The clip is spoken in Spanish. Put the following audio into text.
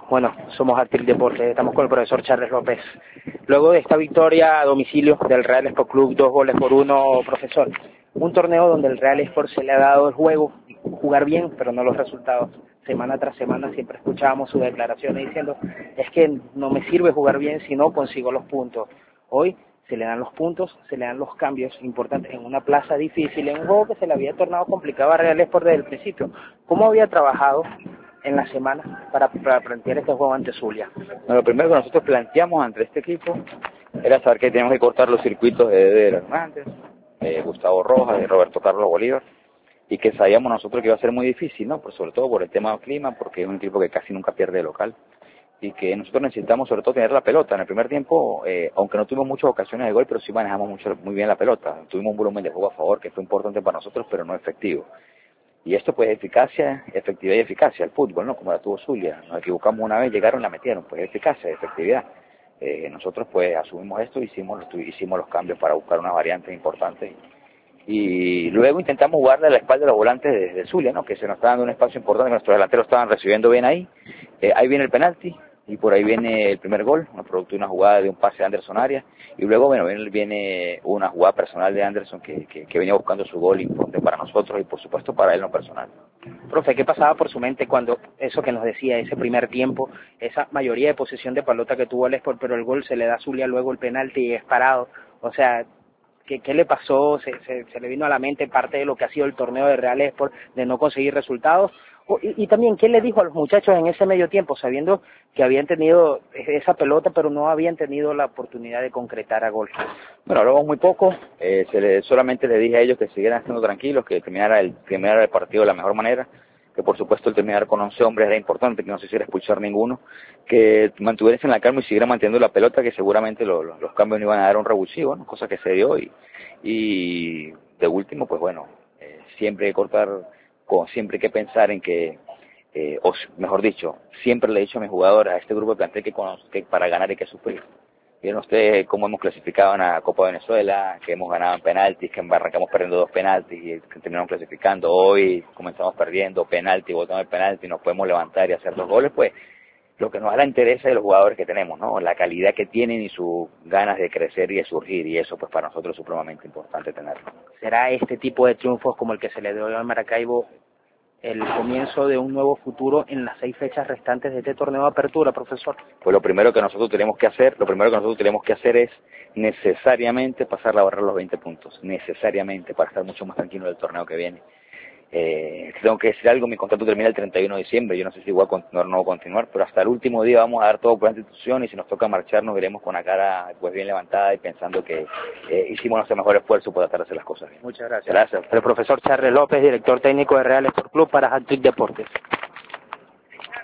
Bueno, somos Actric Deportes, estamos con el profesor Charles López. Luego de esta victoria a domicilio del Real Sport Club, 2-1, profesor, un torneo donde el Real Sport se le ha dado el juego, jugar bien, pero no los resultados. Semana tras semana siempre escuchábamos sus declaraciones diciendo, es que no me sirve jugar bien si no consigo los puntos. Hoy se le dan los puntos, se le dan los cambios importantes en una plaza difícil, en un juego que se le había tornado complicado a Real Sport desde el principio. ¿Cómo había trabajado en la semana para plantear este juego ante Zulia? Bueno, lo primero que nosotros planteamos ante este equipo era saber que teníamos que cortar los circuitos de Eder Hernández, Gustavo Rojas y Roberto Carlos Bolívar, y que sabíamos nosotros que iba a ser muy difícil, ¿no? Pues sobre todo por el tema del clima, porque es un equipo que casi nunca pierde de local, y que nosotros necesitamos sobre todo tener la pelota. En el primer tiempo, aunque no tuvimos muchas ocasiones de gol, pero sí manejamos muy bien la pelota. Tuvimos un volumen de juego a favor que fue importante para nosotros, pero no efectivo. Y esto pues efectividad y eficacia, el fútbol, ¿no? Como la tuvo Zulia. Nos equivocamos una vez, llegaron y la metieron, pues eficacia, efectividad. Nosotros pues asumimos esto, hicimos los cambios para buscar una variante importante y luego intentamos jugarle a la espalda de los volantes de Zulia, ¿no? Que se nos está dando un espacio importante, que nuestros delanteros estaban recibiendo bien ahí. Ahí viene el penalti y por ahí viene el primer gol, producto de una jugada de un pase de Anderson Arias, y luego bueno viene una jugada personal de Anderson que venía buscando su gol importante para nosotros y por supuesto para él no personal. Profe, ¿qué pasaba por su mente cuando eso que nos decía, ese primer tiempo, esa mayoría de posesión de pelota que tuvo el Sport, pero el gol se le da a Zulia, luego el penalti y es parado? O sea, ¿qué le pasó? ¿Se le vino a la mente parte de lo que ha sido el torneo de Real Sport, de no conseguir resultados? Y también, ¿qué le dijo a los muchachos en ese medio tiempo, sabiendo que habían tenido esa pelota, pero no habían tenido la oportunidad de concretar a gol? Bueno, hablamos muy poco, solamente les dije a ellos que siguieran estando tranquilos, que terminara el partido de la mejor manera, que por supuesto el terminar con 11 hombres era importante, que no se hiciera expulsar ninguno, que mantuvieran la calma y siguieran manteniendo la pelota, que seguramente los cambios no iban a dar un revulsivo, ¿no? Cosa que se dio y de último, pues bueno, siempre hay que cortar, siempre hay que pensar en que, o mejor dicho, siempre le he dicho a mis jugadores, a este grupo de plantel que para ganar hay que sufrir. Vieron ustedes cómo hemos clasificado en la Copa Venezuela, que hemos ganado en penaltis, que arrancamos perdiendo 2 penaltis y que terminamos clasificando. Hoy comenzamos perdiendo penalti, botamos el penalti, nos podemos levantar y hacer 2 goles, pues lo que nos da la interés de los jugadores que tenemos, ¿no? La calidad que tienen y sus ganas de crecer y de surgir, y eso pues para nosotros es supremamente importante tenerlo. ¿Será este tipo de triunfos como el que se le dio al Maracaibo el comienzo de un nuevo futuro en las 6 fechas restantes de este torneo de apertura, profesor? Pues lo primero que nosotros tenemos que hacer es necesariamente pasar la barrera de los 20 puntos, necesariamente, para estar mucho más tranquilo del torneo que viene. Tengo que decir algo, mi contrato termina el 31 de diciembre, yo no sé si voy a continuar o no voy a continuar, pero hasta el último día vamos a dar todo por esta institución y si nos toca marchar nos veremos con la cara pues bien levantada y pensando que hicimos nuestro mejor esfuerzo por tratar de hacer las cosas bien. Muchas gracias. Gracias. El profesor Charles López, director técnico de Real Sport Club para Actric Deportes.